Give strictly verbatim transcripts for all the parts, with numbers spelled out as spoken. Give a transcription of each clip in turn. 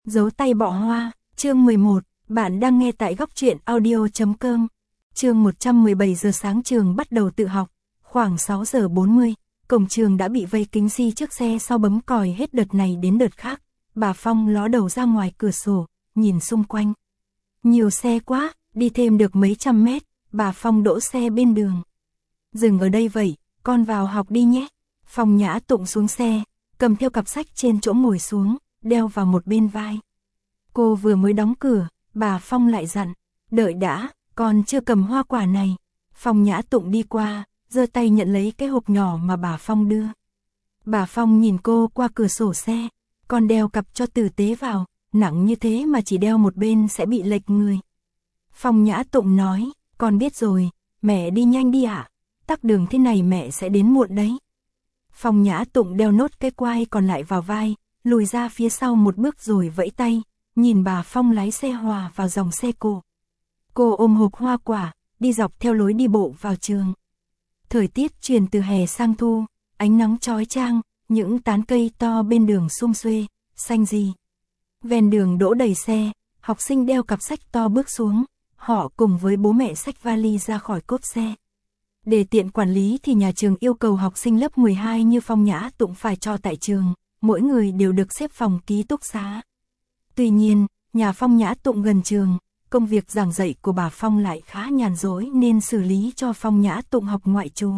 Giấu tay bỏ hoa, chương mười một, bạn đang nghe tại góc truyện audio chấm com. Chương một trăm mười bảy giờ sáng trường bắt đầu tự học, khoảng sáu giờ bốn mươi, cổng trường đã bị vây kín si chiếc xe sau bấm còi hết đợt này đến đợt khác. Bà Phong ló đầu ra ngoài cửa sổ, nhìn xung quanh. Nhiều xe quá, đi thêm được mấy trăm mét, bà Phong đỗ xe bên đường. Dừng ở đây vậy, con vào học đi nhé. Phong Nhã Tụng xuống xe, cầm theo cặp sách trên chỗ ngồi xuống, đeo vào một bên vai. Cô vừa mới đóng cửa, bà Phong lại dặn, đợi đã, con chưa cầm hoa quả này. Phong Nhã Tụng đi qua, giơ tay nhận lấy cái hộp nhỏ mà bà Phong đưa. Bà Phong nhìn cô qua cửa sổ xe, con đeo cặp cho tử tế vào, nặng như thế mà chỉ đeo một bên sẽ bị lệch người. Phong Nhã Tụng nói, con biết rồi, mẹ đi nhanh đi ạ, tắc đường thế này mẹ sẽ đến muộn đấy. Phong Nhã Tụng đeo nốt cái quai còn lại vào vai, lùi ra phía sau một bước rồi vẫy tay, nhìn bà Phong lái xe hòa vào dòng xe cô. Cô ôm hộp hoa quả, đi dọc theo lối đi bộ vào trường. Thời tiết chuyển từ hè sang thu, ánh nắng chói chang, những tán cây to bên đường sum xuê, xanh gì. Ven đường đỗ đầy xe, học sinh đeo cặp sách to bước xuống, họ cùng với bố mẹ xách vali ra khỏi cốp xe. Để tiện quản lý thì nhà trường yêu cầu học sinh lớp mười hai như Phong Nhã Tụng phải cho tại trường, mỗi người đều được xếp phòng ký túc xá. Tuy nhiên, nhà Phong Nhã Tụng gần trường, công việc giảng dạy của bà Phong lại khá nhàn rỗi nên xử lý cho Phong Nhã Tụng học ngoại trú.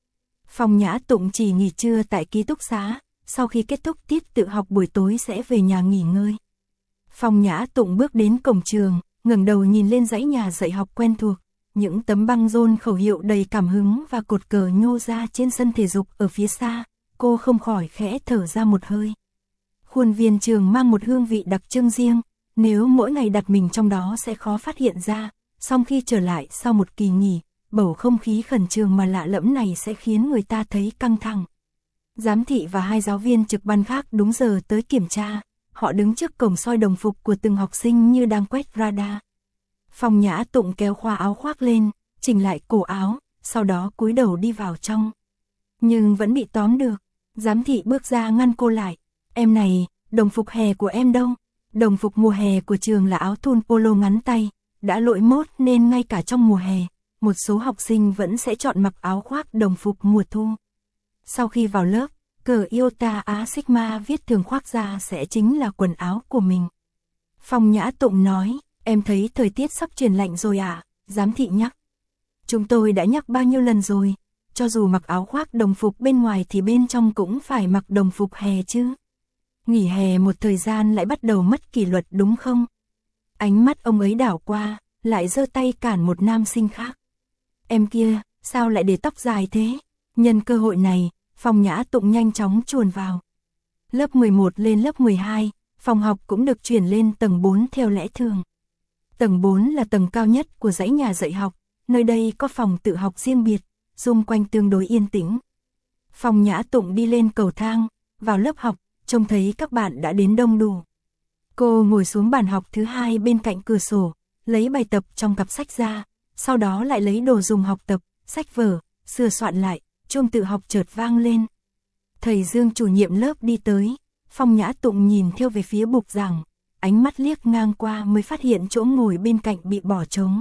Phong Nhã Tụng chỉ nghỉ trưa tại ký túc xá, sau khi kết thúc tiết tự học buổi tối sẽ về nhà nghỉ ngơi. Phong Nhã Tụng bước đến cổng trường, ngẩng đầu nhìn lên dãy nhà dạy học quen thuộc, những tấm băng rôn khẩu hiệu đầy cảm hứng và cột cờ nhô ra trên sân thể dục ở phía xa, cô không khỏi khẽ thở ra một hơi. Khuôn viên trường mang một hương vị đặc trưng riêng, nếu mỗi ngày đặt mình trong đó sẽ khó phát hiện ra, song khi trở lại sau một kỳ nghỉ, bầu không khí khẩn trương mà lạ lẫm này sẽ khiến người ta thấy căng thẳng. Giám thị và hai giáo viên trực ban khác đúng giờ tới kiểm tra, họ đứng trước cổng soi đồng phục của từng học sinh như đang quét radar. Phong Nhã Tụng kéo khoa áo khoác lên, chỉnh lại cổ áo, sau đó cúi đầu đi vào trong. Nhưng vẫn bị tóm được, giám thị bước ra ngăn cô lại. Em này, đồng phục hè của em đâu? Đồng phục mùa hè của trường là áo thun polo ngắn tay, đã lỗi mốt nên ngay cả trong mùa hè, một số học sinh vẫn sẽ chọn mặc áo khoác đồng phục mùa thu. Sau khi vào lớp, cờ Iota Á Sigma viết thường khoác ra sẽ chính là quần áo của mình. Phong Nhã Tụng nói, em thấy thời tiết sắp chuyển lạnh rồi à? Giám thị nhắc. Chúng tôi đã nhắc bao nhiêu lần rồi, cho dù mặc áo khoác đồng phục bên ngoài thì bên trong cũng phải mặc đồng phục hè chứ. Nghỉ hè một thời gian lại bắt đầu mất kỷ luật đúng không? Ánh mắt ông ấy đảo qua, lại giơ tay cản một nam sinh khác. Em kia, sao lại để tóc dài thế? Nhân cơ hội này, Phong Nhã Tụng nhanh chóng chuồn vào. Lớp mười một lên lớp mười hai, phòng học cũng được chuyển lên tầng bốn theo lẽ thường. Tầng bốn là tầng cao nhất của dãy nhà dạy học, nơi đây có phòng tự học riêng biệt, xung quanh tương đối yên tĩnh. Phong Nhã Tụng đi lên cầu thang, vào lớp học, trông thấy các bạn đã đến đông đủ. Cô ngồi xuống bàn học thứ hai bên cạnh cửa sổ, lấy bài tập trong cặp sách ra, sau đó lại lấy đồ dùng học tập, sách vở, sửa soạn lại, chuông tự học chợt vang lên. Thầy Dương chủ nhiệm lớp đi tới, Phong Nhã Tụng nhìn theo về phía bục giảng, ánh mắt liếc ngang qua mới phát hiện chỗ ngồi bên cạnh bị bỏ trống.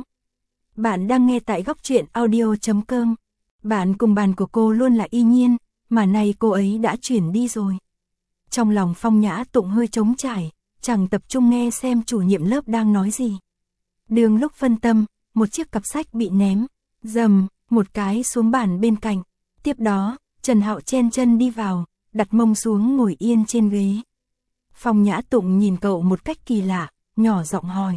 Bạn đang nghe tại góc truyện audio chấm com. Bạn cùng bàn của cô luôn là Y Nhiên, mà nay cô ấy đã chuyển đi rồi. Trong lòng Phong Nhã Tụng hơi trống trải, chẳng tập trung nghe xem chủ nhiệm lớp đang nói gì. Đường lúc phân tâm, một chiếc cặp sách bị ném, dầm, một cái xuống bàn bên cạnh. Tiếp đó, Trần Hạo chen chân đi vào, đặt mông xuống ngồi yên trên ghế. Phong Nhã Tụng nhìn cậu một cách kỳ lạ, nhỏ giọng hỏi.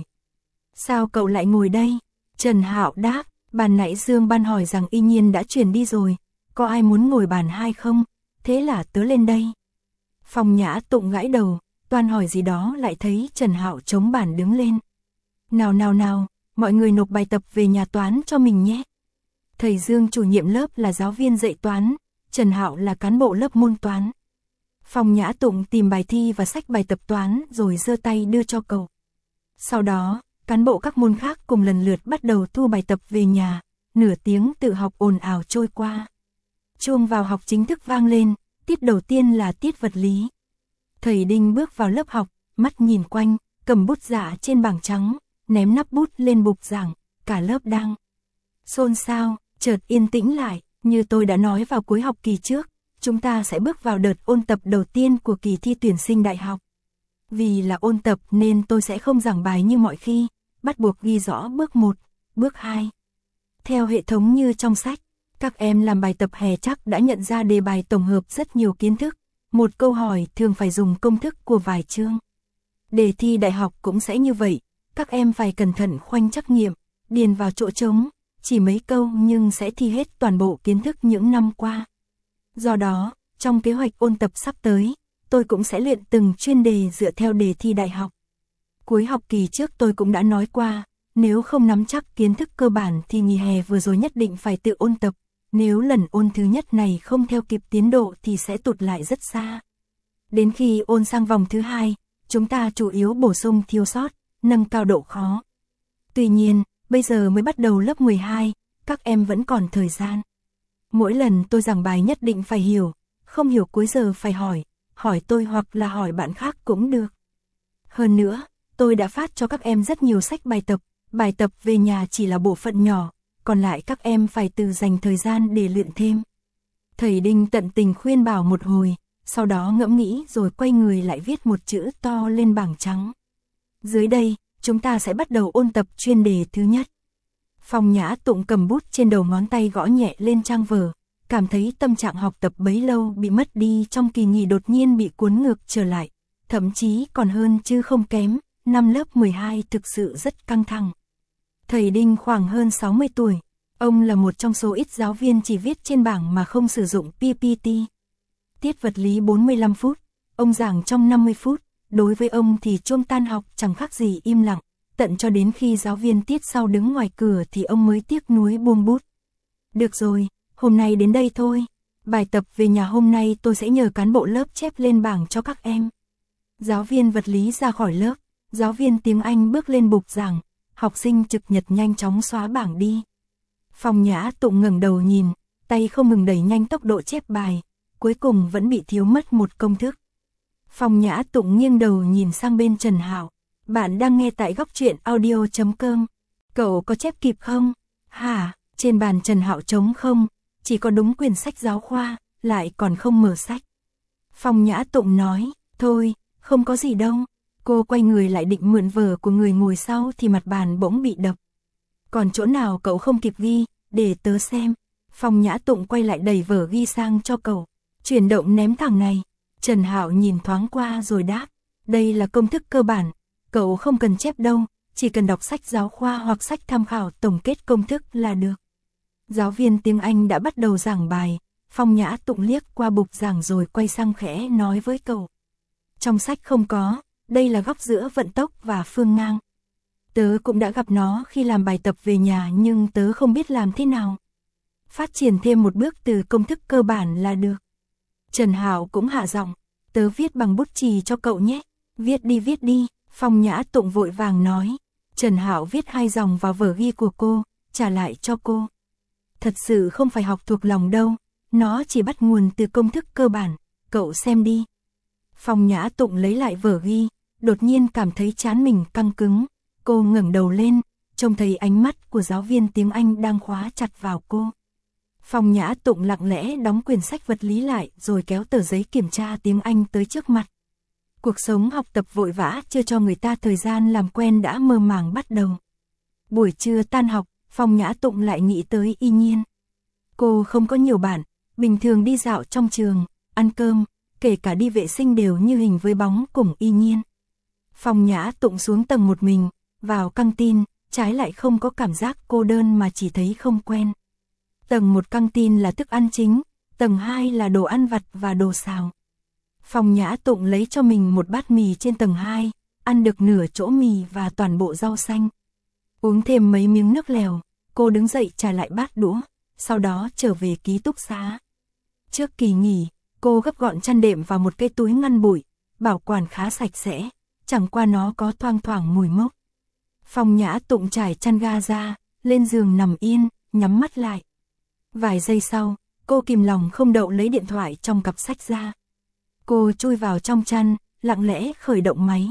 Sao cậu lại ngồi đây? Trần Hạo đáp, bàn nãy Dương ban hỏi rằng Y Nhiên đã chuyển đi rồi, có ai muốn ngồi bàn hai không? Thế là tớ lên đây. Phong Nhã Tụng gãi đầu, toan hỏi gì đó lại thấy Trần Hạo chống bàn đứng lên. Nào nào nào, mọi người nộp bài tập về nhà toán cho mình nhé. Thầy Dương chủ nhiệm lớp là giáo viên dạy toán, Trần Hạo là cán bộ lớp môn toán. Phong Nhã Tụng tìm bài thi và sách bài tập toán rồi giơ tay đưa cho cậu. Sau đó, cán bộ các môn khác cùng lần lượt bắt đầu thu bài tập về nhà, nửa tiếng tự học ồn ào trôi qua. Chuông vào học chính thức vang lên, tiết đầu tiên là tiết vật lý. Thầy Đinh bước vào lớp học, mắt nhìn quanh, cầm bút dạ trên bảng trắng, ném nắp bút lên bục giảng, cả lớp đang xôn xao, chợt yên tĩnh lại, như tôi đã nói vào cuối học kỳ trước, chúng ta sẽ bước vào đợt ôn tập đầu tiên của kỳ thi tuyển sinh đại học. Vì là ôn tập nên tôi sẽ không giảng bài như mọi khi, bắt buộc ghi rõ bước một, bước hai. Theo hệ thống như trong sách, các em làm bài tập hè chắc đã nhận ra đề bài tổng hợp rất nhiều kiến thức, một câu hỏi thường phải dùng công thức của vài chương. Đề thi đại học cũng sẽ như vậy, các em phải cẩn thận khoanh trắc nghiệm, điền vào chỗ trống, chỉ mấy câu nhưng sẽ thi hết toàn bộ kiến thức những năm qua. Do đó, trong kế hoạch ôn tập sắp tới, tôi cũng sẽ luyện từng chuyên đề dựa theo đề thi đại học. Cuối học kỳ trước tôi cũng đã nói qua, nếu không nắm chắc kiến thức cơ bản thì nghỉ hè vừa rồi nhất định phải tự ôn tập, nếu lần ôn thứ nhất này không theo kịp tiến độ thì sẽ tụt lại rất xa. Đến khi ôn sang vòng thứ hai, chúng ta chủ yếu bổ sung thiếu sót, nâng cao độ khó. Tuy nhiên, bây giờ mới bắt đầu lớp mười hai, các em vẫn còn thời gian. Mỗi lần tôi giảng bài nhất định phải hiểu, không hiểu cuối giờ phải hỏi, hỏi tôi hoặc là hỏi bạn khác cũng được. Hơn nữa, tôi đã phát cho các em rất nhiều sách bài tập, bài tập về nhà chỉ là bộ phận nhỏ, còn lại các em phải tự dành thời gian để luyện thêm. Thầy Đinh tận tình khuyên bảo một hồi, sau đó ngẫm nghĩ rồi quay người lại viết một chữ to lên bảng trắng. Dưới đây, chúng ta sẽ bắt đầu ôn tập chuyên đề thứ nhất. Phong Nhã Tụng cầm bút trên đầu ngón tay gõ nhẹ lên trang vở, cảm thấy tâm trạng học tập bấy lâu bị mất đi trong kỳ nghỉ đột nhiên bị cuốn ngược trở lại, thậm chí còn hơn chứ không kém, năm lớp mười hai thực sự rất căng thẳng. Thầy Đinh khoảng hơn sáu mươi tuổi, ông là một trong số ít giáo viên chỉ viết trên bảng mà không sử dụng pê pê tê. Tiết vật lý bốn mươi lăm phút, ông giảng trong năm mươi phút, đối với ông thì chuông tan học chẳng khác gì im lặng, tận cho đến khi giáo viên tiết sau đứng ngoài cửa thì ông mới tiếc nuối buông bút. Được rồi, hôm nay đến đây thôi, bài tập về nhà hôm nay tôi sẽ nhờ cán bộ lớp chép lên bảng cho các em. Giáo viên vật lý ra khỏi lớp, giáo viên tiếng Anh bước lên bục giảng, học sinh trực nhật nhanh chóng xóa bảng đi. Phong Nhã Tụng ngẩng đầu nhìn, tay không ngừng đẩy nhanh tốc độ chép bài, cuối cùng vẫn bị thiếu mất một công thức. Phong Nhã Tụng nghiêng đầu nhìn sang bên Trần Hạo, bạn đang nghe tại góc truyện audio chấm com, cậu có chép kịp không? Hả, trên bàn Trần Hạo trống không, chỉ có đúng quyển sách giáo khoa, lại còn không mở sách. Phong Nhã Tụng nói, thôi, không có gì đâu. Cô quay người lại định mượn vở của người ngồi sau thì mặt bàn bỗng bị đập. Còn chỗ nào cậu không kịp ghi, để tớ xem. Phong Nhã Tụng quay lại đẩy vở ghi sang cho cậu. Chuyển động ném thẳng này. Trần Hạo nhìn thoáng qua rồi đáp. Đây là công thức cơ bản, cậu không cần chép đâu, chỉ cần đọc sách giáo khoa hoặc sách tham khảo tổng kết công thức là được. Giáo viên tiếng Anh đã bắt đầu giảng bài. Phong Nhã Tụng liếc qua bục giảng rồi quay sang khẽ nói với cậu. Trong sách không có. Đây là góc giữa vận tốc và phương ngang. Tớ cũng đã gặp nó khi làm bài tập về nhà nhưng tớ không biết làm thế nào. Phát triển thêm một bước từ công thức cơ bản là được. Trần Hạo cũng hạ giọng, tớ viết bằng bút chì cho cậu nhé. Viết đi viết đi, Phong Nhã Tụng vội vàng nói. Trần Hạo viết hai dòng vào vở ghi của cô, trả lại cho cô. Thật sự không phải học thuộc lòng đâu, nó chỉ bắt nguồn từ công thức cơ bản, cậu xem đi. Phong Nhã Tụng lấy lại vở ghi, đột nhiên cảm thấy trán mình căng cứng, cô ngẩng đầu lên, trông thấy ánh mắt của giáo viên tiếng Anh đang khóa chặt vào cô. Phong Nhã Tụng lặng lẽ đóng quyển sách vật lý lại rồi kéo tờ giấy kiểm tra tiếng Anh tới trước mặt. Cuộc sống học tập vội vã chưa cho người ta thời gian làm quen đã mơ màng bắt đầu. Buổi trưa tan học, Phong Nhã Tụng lại nghĩ tới Y Nhiên. Cô không có nhiều bạn, bình thường đi dạo trong trường, ăn cơm, kể cả đi vệ sinh đều như hình với bóng cùng Y Nhiên. Phong Nhã Tụng xuống tầng một mình, vào căng tin, trái lại không có cảm giác cô đơn mà chỉ thấy không quen. Tầng một căng tin là thức ăn chính, tầng hai là đồ ăn vặt và đồ xào. Phong Nhã Tụng lấy cho mình một bát mì trên tầng hai, ăn được nửa chỗ mì và toàn bộ rau xanh. Uống thêm mấy miếng nước lèo, cô đứng dậy trả lại bát đũa, sau đó trở về ký túc xá. Trước kỳ nghỉ, cô gấp gọn chăn đệm vào một cái túi ngăn bụi, bảo quản khá sạch sẽ, chẳng qua nó có thoang thoảng mùi mốc. Phong Nhã Tụng trải chăn ga ra, lên giường nằm yên, nhắm mắt lại. Vài giây sau, cô kìm lòng không đậu lấy điện thoại trong cặp sách ra. Cô chui vào trong chăn, lặng lẽ khởi động máy,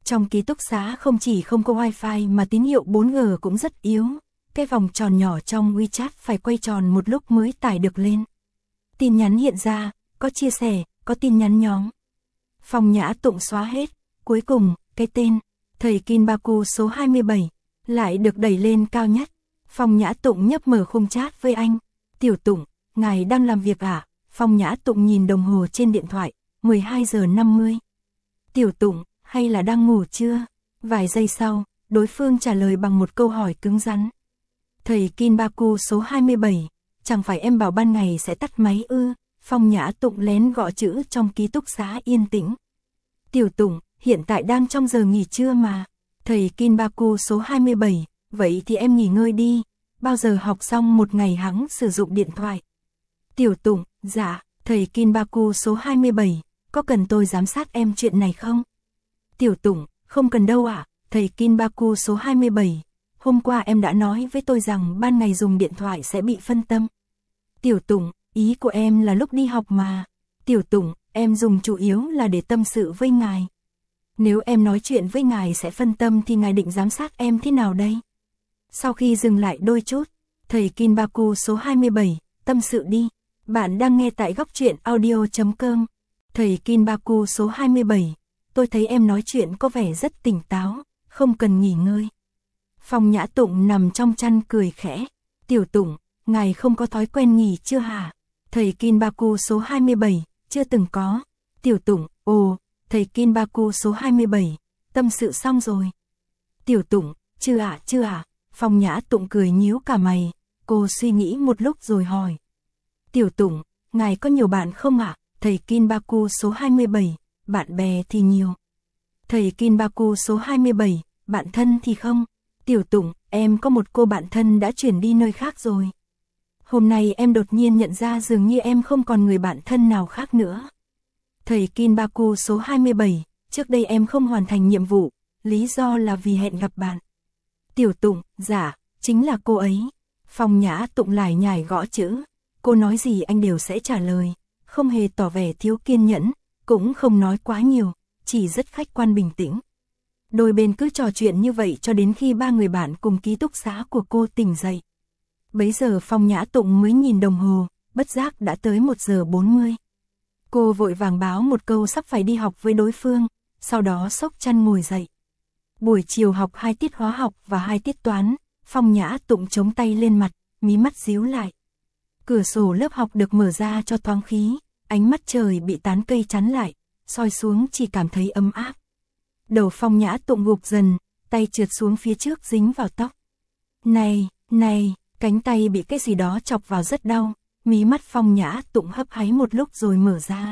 Trong ký túc xá không chỉ không có wifi mà tín hiệu bốn G cũng rất yếu. Cái vòng tròn nhỏ trong WeChat phải quay tròn một lúc mới tải được lên. Tin nhắn hiện ra, có chia sẻ, có tin nhắn nhóm. Phong Nhã Tụng xóa hết. Cuối cùng, cái tên thầy Kinbaku số hai mươi bảy lại được đẩy lên cao nhất. Phong Nhã Tụng nhấp mở khung chat với anh. Tiểu Tụng, ngài đang làm việc à? Phong Nhã Tụng nhìn đồng hồ trên điện thoại, mười hai giờ năm mươi. Tiểu Tụng, hay là đang ngủ chưa? Vài giây sau, đối phương trả lời bằng một câu hỏi cứng rắn. Thầy Kinbaku số hai mươi bảy, chẳng phải em bảo ban ngày sẽ tắt máy ư? Phong Nhã Tụng lén gõ chữ trong ký túc xá yên tĩnh. Tiểu Tụng, hiện tại đang trong giờ nghỉ trưa mà. Thầy Kinbaku số hai mươi bảy, vậy thì em nghỉ ngơi đi. Bao giờ học xong một ngày hắn sử dụng điện thoại? Tiểu Tụng, dạ. Thầy Kinbaku số hai mươi bảy, có cần tôi giám sát em chuyện này không? Tiểu Tụng, không cần đâu ạ. Thầy Kinbaku số hai mươi bảy, hôm qua em đã nói với tôi rằng ban ngày dùng điện thoại sẽ bị phân tâm. Tiểu Tụng, ý của em là lúc đi học mà. Tiểu Tụng, em dùng chủ yếu là để tâm sự với ngài. Nếu em nói chuyện với ngài sẽ phân tâm thì ngài định giám sát em thế nào đây? Sau khi dừng lại đôi chút, thầy Kinbaku số hai mươi bảy, tâm sự đi. Bạn đang nghe tại góc truyện audio chấm com. Thầy Kinbaku số hai mươi bảy, tôi thấy em nói chuyện có vẻ rất tỉnh táo, không cần nghỉ ngơi. Phong Nhã Tụng nằm trong chăn cười khẽ. Tiểu Tụng, ngài không có thói quen nghỉ chưa hả? Thầy Kinbaku số hai mươi bảy, chưa từng có. Tiểu Tụng, ồ, thầy Kinbaku số hai mươi bảy, tâm sự xong rồi. Tiểu Tụng, chưa ạ, à, chưa ạ. À. Phong Nhã Tụng cười nhíu cả mày, cô suy nghĩ một lúc rồi hỏi. Tiểu Tụng, ngài có nhiều bạn không ạ? À? Thầy Kinbaku số hai mươi bảy, bạn bè thì nhiều. Thầy Kinbaku số hai mươi bảy, bạn thân thì không. Tiểu Tụng, em có một cô bạn thân đã chuyển đi nơi khác rồi. Hôm nay em đột nhiên nhận ra dường như em không còn người bạn thân nào khác nữa. Thầy Kinbaku số hai mươi bảy, trước đây em không hoàn thành nhiệm vụ, lý do là vì hẹn gặp bạn. Tiểu Tụng, dạ, chính là cô ấy. Phong Nhã Tụng lải nhải gõ chữ. Cô nói gì anh đều sẽ trả lời, không hề tỏ vẻ thiếu kiên nhẫn, cũng không nói quá nhiều, chỉ rất khách quan bình tĩnh. Đôi bên cứ trò chuyện như vậy cho đến khi ba người bạn cùng ký túc xá của cô tỉnh dậy. Bấy giờ Phong Nhã Tụng mới nhìn đồng hồ, bất giác đã tới một giờ bốn mươi. Cô vội vàng báo một câu sắp phải đi học với đối phương, sau đó xốc chăn ngồi dậy. Buổi chiều học hai tiết hóa học và hai tiết toán, Phong Nhã Tụng chống tay lên mặt, mí mắt díu lại. Cửa sổ lớp học được mở ra cho thoáng khí, ánh mắt trời bị tán cây chắn lại, soi xuống chỉ cảm thấy ấm áp. Đầu Phong Nhã Tụng gục dần, tay trượt xuống phía trước dính vào tóc. Này, này, cánh tay bị cái gì đó chọc vào rất đau, mí mắt Phong Nhã Tụng hấp háy một lúc rồi mở ra.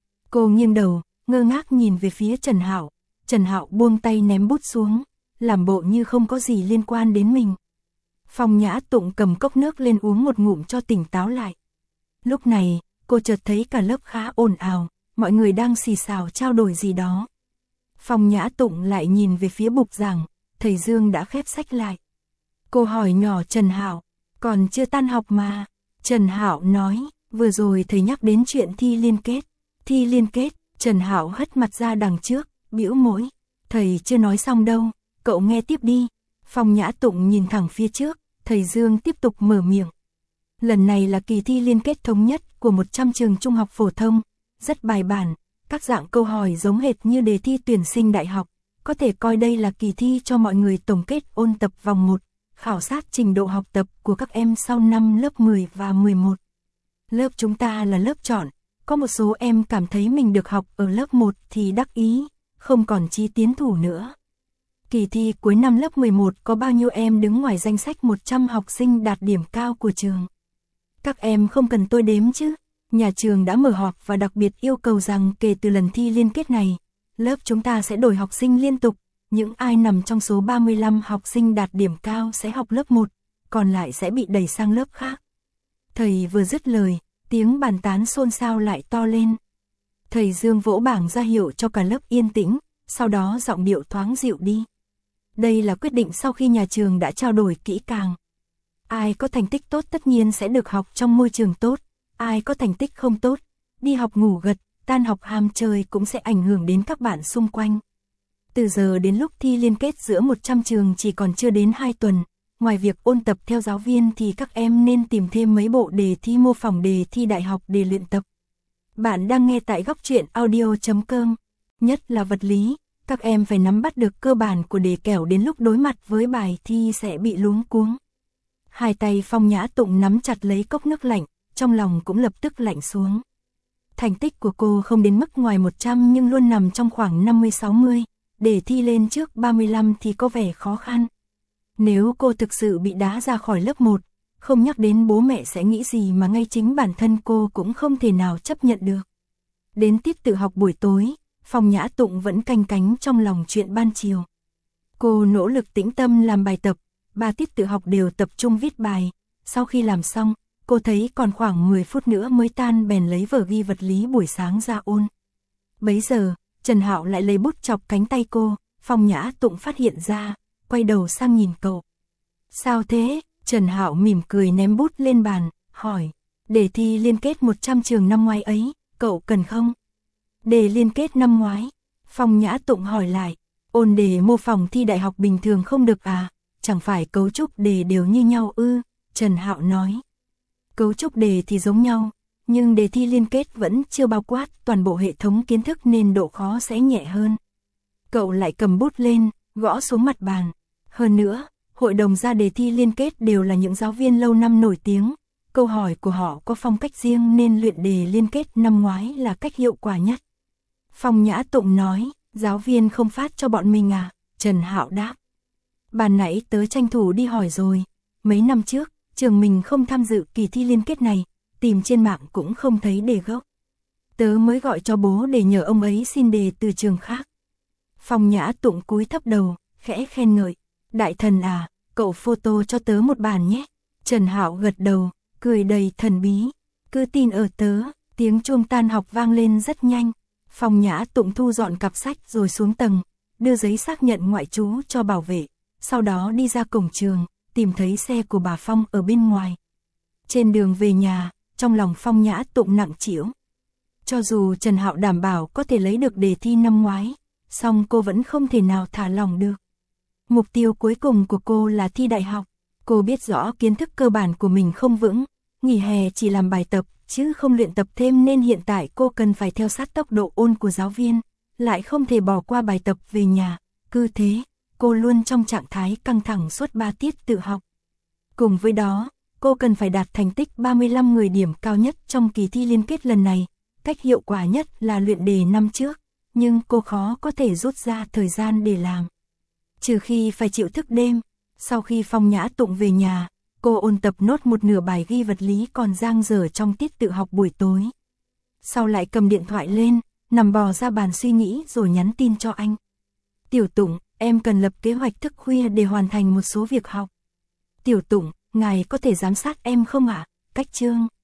Cô nghiêng đầu, ngơ ngác nhìn về phía Trần Hạo. Trần Hạo buông tay ném bút xuống, làm bộ như không có gì liên quan đến mình. Phong Nhã Tụng cầm cốc nước lên uống một ngụm cho tỉnh táo lại. Lúc này, cô chợt thấy cả lớp khá ồn ào, mọi người đang xì xào trao đổi gì đó. Phong Nhã Tụng lại nhìn về phía bục giảng, thầy Dương đã khép sách lại. Cô hỏi nhỏ Trần Hạo, còn chưa tan học mà. Trần Hạo nói, vừa rồi thầy nhắc đến chuyện thi liên kết. Thi liên kết, Trần Hạo hất mặt ra đằng trước, bĩu môi. Thầy chưa nói xong đâu, cậu nghe tiếp đi. Phong Nhã Tụng nhìn thẳng phía trước, thầy Dương tiếp tục mở miệng. Lần này là kỳ thi liên kết thống nhất của một trăm trường trung học phổ thông, rất bài bản, các dạng câu hỏi giống hệt như đề thi tuyển sinh đại học, có thể coi đây là kỳ thi cho mọi người tổng kết ôn tập vòng một, khảo sát trình độ học tập của các em sau năm lớp mười và mười một. Lớp chúng ta là lớp chọn, có một số em cảm thấy mình được học ở lớp một thì đắc ý, không còn chí tiến thủ nữa. Kỳ thi cuối năm lớp mười một có bao nhiêu em đứng ngoài danh sách một trăm học sinh đạt điểm cao của trường? Các em không cần tôi đếm chứ. Nhà trường đã mở họp và đặc biệt yêu cầu rằng kể từ lần thi liên kết này, lớp chúng ta sẽ đổi học sinh liên tục. Những ai nằm trong số ba mươi lăm học sinh đạt điểm cao sẽ học lớp một, còn lại sẽ bị đẩy sang lớp khác. Thầy vừa dứt lời, tiếng bàn tán xôn xao lại to lên. Thầy Dương vỗ bảng ra hiệu cho cả lớp yên tĩnh, sau đó giọng điệu thoáng dịu đi. Đây là quyết định sau khi nhà trường đã trao đổi kỹ càng. Ai có thành tích tốt tất nhiên sẽ được học trong môi trường tốt, ai có thành tích không tốt, đi học ngủ gật, tan học ham chơi cũng sẽ ảnh hưởng đến các bạn xung quanh. Từ giờ đến lúc thi liên kết giữa một trăm trường chỉ còn chưa đến hai tuần, ngoài việc ôn tập theo giáo viên thì các em nên tìm thêm mấy bộ đề thi mô phỏng đề thi đại học để luyện tập. Bạn đang nghe tại góc truyện audio chấm com. Nhất là vật lý, các em phải nắm bắt được cơ bản của đề kẻo đến lúc đối mặt với bài thi sẽ bị luống cuống. Hai tay Phong Nhã Tụng nắm chặt lấy cốc nước lạnh, trong lòng cũng lập tức lạnh xuống. Thành tích của cô không đến mức ngoài một trăm nhưng luôn nằm trong khoảng năm mươi sáu mươi, để thi lên trước ba mươi lăm thì có vẻ khó khăn. Nếu cô thực sự bị đá ra khỏi lớp một, không nhắc đến bố mẹ sẽ nghĩ gì mà ngay chính bản thân cô cũng không thể nào chấp nhận được. Đến tiết tự học buổi tối, Phong Nhã Tụng vẫn canh cánh trong lòng chuyện ban chiều. Cô nỗ lực tĩnh tâm làm bài tập, ba tiết tự học đều tập trung viết bài. Sau khi làm xong, cô thấy còn khoảng mười phút nữa mới tan bèn lấy vở ghi vật lý buổi sáng ra ôn. Bấy giờ, Trần Hạo lại lấy bút chọc cánh tay cô, Phong Nhã Tụng phát hiện ra, quay đầu sang nhìn cậu. Sao thế? Trần Hạo mỉm cười ném bút lên bàn, hỏi. Đề thi liên kết một trăm trường năm ngoái ấy, cậu cần không? Đề liên kết năm ngoái. Phong Nhã Tụng hỏi lại. Ôn đề mô phỏng thi đại học bình thường không được à? Chẳng phải cấu trúc đề đều như nhau ư? Trần Hạo nói. Cấu trúc đề thì giống nhau, nhưng đề thi liên kết vẫn chưa bao quát toàn bộ hệ thống kiến thức nên độ khó sẽ nhẹ hơn. Cậu lại cầm bút lên, gõ xuống mặt bàn. Hơn nữa, hội đồng ra đề thi liên kết đều là những giáo viên lâu năm nổi tiếng. Câu hỏi của họ có phong cách riêng nên luyện đề liên kết năm ngoái là cách hiệu quả nhất. Phong Nhã Tụng nói, giáo viên không phát cho bọn mình à? Trần Hạo đáp. Ban nãy tớ tranh thủ đi hỏi rồi. Mấy năm trước, trường mình không tham dự kỳ thi liên kết này, tìm trên mạng cũng không thấy đề gốc. Tớ mới gọi cho bố để nhờ ông ấy xin đề từ trường khác. Phong Nhã Tụng cúi thấp đầu, khẽ khen ngợi. Đại thần à, cậu photo cho tớ một bản nhé. Trần Hạo gật đầu, cười đầy thần bí. Cứ tin ở tớ. Tiếng chuông tan học vang lên rất nhanh. Phong Nhã Tụng thu dọn cặp sách rồi xuống tầng, đưa giấy xác nhận ngoại trú cho bảo vệ. Sau đó đi ra cổng trường, tìm thấy xe của bà Phong ở bên ngoài. Trên đường về nhà, trong lòng Phong Nhã Tụng nặng trĩu. Cho dù Trần Hạo đảm bảo có thể lấy được đề thi năm ngoái, song cô vẫn không thể nào thả lỏng được. Mục tiêu cuối cùng của cô là thi đại học. Cô biết rõ kiến thức cơ bản của mình không vững, nghỉ hè chỉ làm bài tập, chứ không luyện tập thêm nên hiện tại cô cần phải theo sát tốc độ ôn của giáo viên, lại không thể bỏ qua bài tập về nhà. Cứ thế, cô luôn trong trạng thái căng thẳng suốt ba tiết tự học. Cùng với đó, cô cần phải đạt thành tích ba mươi lăm người điểm cao nhất trong kỳ thi liên kết lần này. Cách hiệu quả nhất là luyện đề năm trước, nhưng cô khó có thể rút ra thời gian để làm. Trừ khi phải chịu thức đêm. Sau khi Phong Nhã Tụng về nhà, cô ôn tập nốt một nửa bài ghi vật lý còn dang dở trong tiết tự học buổi tối. Sau lại cầm điện thoại lên, nằm bò ra bàn suy nghĩ rồi nhắn tin cho anh. Tiểu Tụng, em cần lập kế hoạch thức khuya để hoàn thành một số việc học. Tiểu Tụng, ngài có thể giám sát em không ạ? Cách chương.